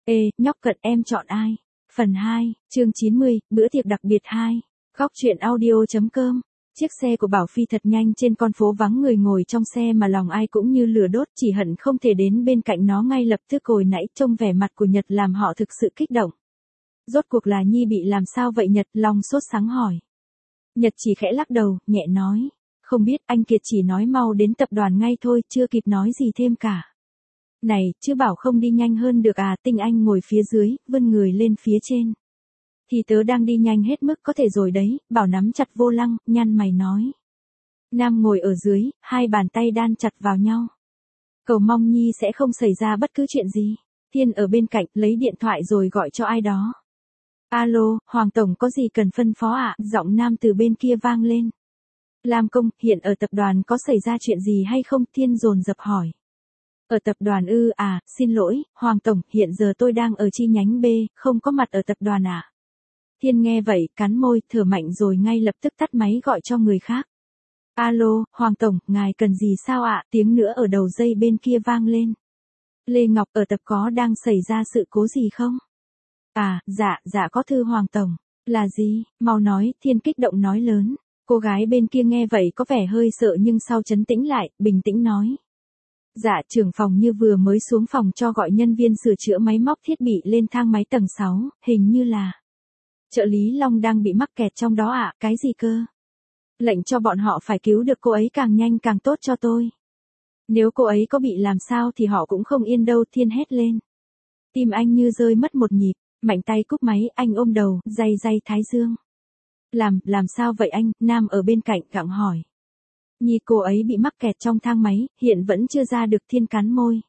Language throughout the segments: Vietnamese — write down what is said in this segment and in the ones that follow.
Ê, nhóc cận em chọn ai? Phần 2, chương 90, bữa tiệc đặc biệt 2. Góc truyện audio.com. Chiếc xe của Bảo Phi thật nhanh trên con phố vắng người ngồi trong xe mà lòng ai cũng như lửa đốt, chỉ hận không thể đến bên cạnh nó ngay lập tức. Hồi nãy trông vẻ mặt của Nhật làm họ thực sự kích động. Rốt cuộc là Nhi bị làm sao vậy Nhật? Long sốt sắng hỏi. Nhật chỉ khẽ lắc đầu, nhẹ nói. Không biết, anh Kiệt chỉ nói mau đến tập đoàn ngay thôi, chưa kịp nói gì thêm cả. Này, chứ bảo không đi nhanh hơn được à? Tinh Anh ngồi phía dưới, vươn người lên phía trên. Thì tớ đang đi nhanh hết mức có thể rồi đấy. Bảo nắm chặt vô lăng, nhăn mày nói. Nam ngồi ở dưới, hai bàn tay đan chặt vào nhau. Cầu mong Nhi sẽ không xảy ra bất cứ chuyện gì. Thiên ở bên cạnh lấy điện thoại rồi gọi cho ai đó. Alo, Hoàng Tổng có gì cần phân phó ạ? Giọng nam từ bên kia vang lên. Lam Công, hiện ở tập đoàn có xảy ra chuyện gì hay không? Thiên dồn dập hỏi. Ở tập đoàn ư? À, xin lỗi, Hoàng Tổng, hiện giờ tôi đang ở chi nhánh B, không có mặt ở tập đoàn ạ. Thiên nghe vậy, cắn môi, thở mạnh rồi ngay lập tức tắt máy gọi cho người khác. Alo, Hoàng Tổng, ngài cần gì sao ạ? Tiếng nữa ở đầu dây bên kia vang lên. Lê Ngọc ở tập có đang xảy ra sự cố gì không? À, dạ có thưa Hoàng Tổng. Là gì? Mau nói, Thiên kích động nói lớn. Cô gái bên kia nghe vậy có vẻ hơi sợ nhưng sau trấn tĩnh lại, bình tĩnh nói. Dạ, trưởng phòng như vừa mới xuống phòng cho gọi nhân viên sửa chữa máy móc thiết bị lên thang máy tầng 6, hình như là trợ lý Long đang bị mắc kẹt trong đó ạ. Cái gì cơ? Lệnh cho bọn họ phải cứu được cô ấy càng nhanh càng tốt cho tôi. Nếu cô ấy có bị làm sao thì họ cũng không yên đâu. Thiên hét lên. Tim anh như rơi mất một nhịp, mạnh tay cúp máy, anh ôm đầu, day thái dương. Làm sao vậy anh? Nam ở bên cạnh gặng hỏi. Nhi cô ấy bị mắc kẹt trong thang máy, hiện vẫn chưa ra được. Thiên cắn môi.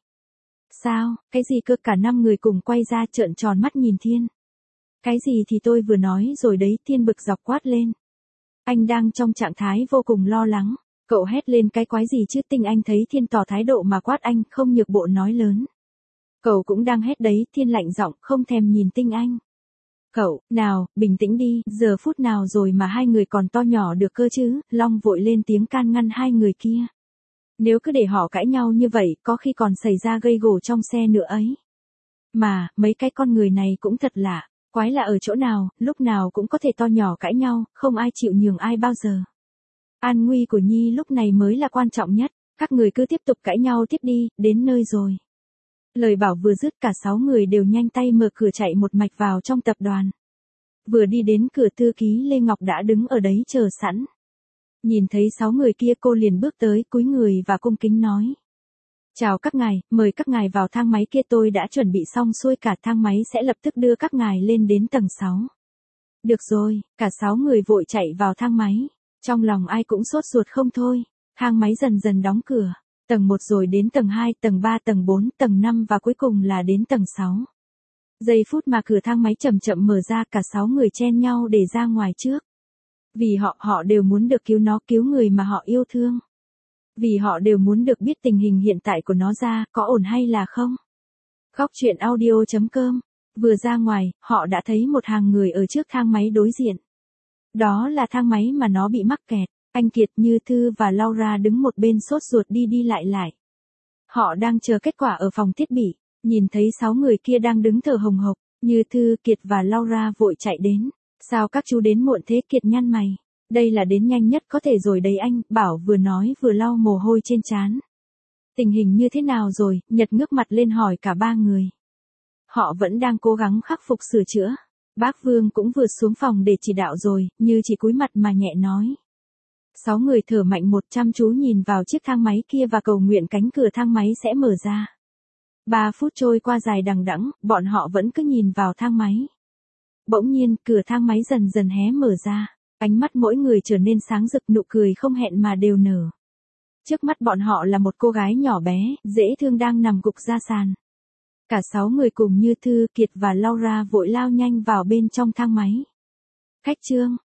Sao, cái gì cơ? Cả 5 người cùng quay ra trợn tròn mắt nhìn Thiên. Cái gì thì tôi vừa nói rồi đấy. Thiên bực dọc quát lên. Anh đang trong trạng thái vô cùng lo lắng. Cậu hét lên cái quái gì chứ? Tinh Anh thấy Thiên tỏ thái độ mà quát anh, không nhược bộ nói lớn. Cậu cũng đang hét đấy. Thiên lạnh giọng, không thèm nhìn Tinh Anh. Cậu, nào, bình tĩnh đi, giờ phút nào rồi mà hai người còn to nhỏ được cơ chứ? Long vội lên tiếng can ngăn hai người kia. Nếu cứ để họ cãi nhau như vậy, có khi còn xảy ra gây gổ trong xe nữa ấy. Mà, mấy cái con người này cũng thật lạ, quái lạ ở chỗ nào, lúc nào cũng có thể to nhỏ cãi nhau, không ai chịu nhường ai bao giờ. An nguy của Nhi lúc này mới là quan trọng nhất, các người cứ tiếp tục cãi nhau tiếp đi, đến nơi rồi. Lời bảo vừa dứt cả 6 người đều nhanh tay mở cửa chạy một mạch vào trong tập đoàn. Vừa đi đến cửa thư ký Lê Ngọc đã đứng ở đấy chờ sẵn. Nhìn thấy 6 người kia cô liền bước tới cúi người và cung kính nói. Chào các ngài, mời các ngài vào thang máy kia, tôi đã chuẩn bị xong xuôi cả, thang máy sẽ lập tức đưa các ngài lên đến tầng 6. Được rồi, cả 6 người vội chạy vào thang máy. Trong lòng ai cũng sốt ruột không thôi, thang máy dần dần đóng cửa. Tầng 1 rồi đến tầng 2, tầng 3, tầng 4, tầng 5 và cuối cùng là đến tầng 6. Giây phút mà cửa thang máy chậm chậm mở ra, cả 6 người chen nhau để ra ngoài trước. Vì họ đều muốn được cứu nó, cứu người mà họ yêu thương. Vì họ đều muốn được biết tình hình hiện tại của nó ra, có ổn hay là không. Góc truyện audio.com. Vừa ra ngoài, họ đã thấy một hàng người ở trước thang máy đối diện. Đó là thang máy mà nó bị mắc kẹt. Anh Kiệt, Như Thư và Laura đứng một bên sốt ruột đi lại. Họ đang chờ kết quả ở phòng thiết bị, nhìn thấy 6 người kia đang đứng thở hồng hộc, Như Thư, Kiệt và Laura vội chạy đến. Sao các chú đến muộn thế? Kiệt nhăn mày. Đây là đến nhanh nhất có thể rồi đấy anh, Bảo vừa nói vừa lau mồ hôi trên trán. Tình hình như thế nào rồi? Nhật ngước mặt lên hỏi cả 3 người. Họ vẫn đang cố gắng khắc phục sửa chữa. Bác Vương cũng vừa xuống phòng để chỉ đạo rồi, Như chỉ cúi mặt mà nhẹ nói. 6 người thở mạnh, một chăm chú nhìn vào chiếc thang máy kia và cầu nguyện cánh cửa thang máy sẽ mở ra. 3 phút trôi qua dài đằng đẵng, bọn họ vẫn cứ nhìn vào thang máy. Bỗng nhiên, cửa thang máy dần dần hé mở ra, ánh mắt mỗi người trở nên sáng rực, nụ cười không hẹn mà đều nở. Trước mắt bọn họ là một cô gái nhỏ bé, dễ thương đang nằm gục ra sàn. Cả 6 người cùng Như Thư, Kiệt và Laura vội lao nhanh vào bên trong thang máy. Khách trương,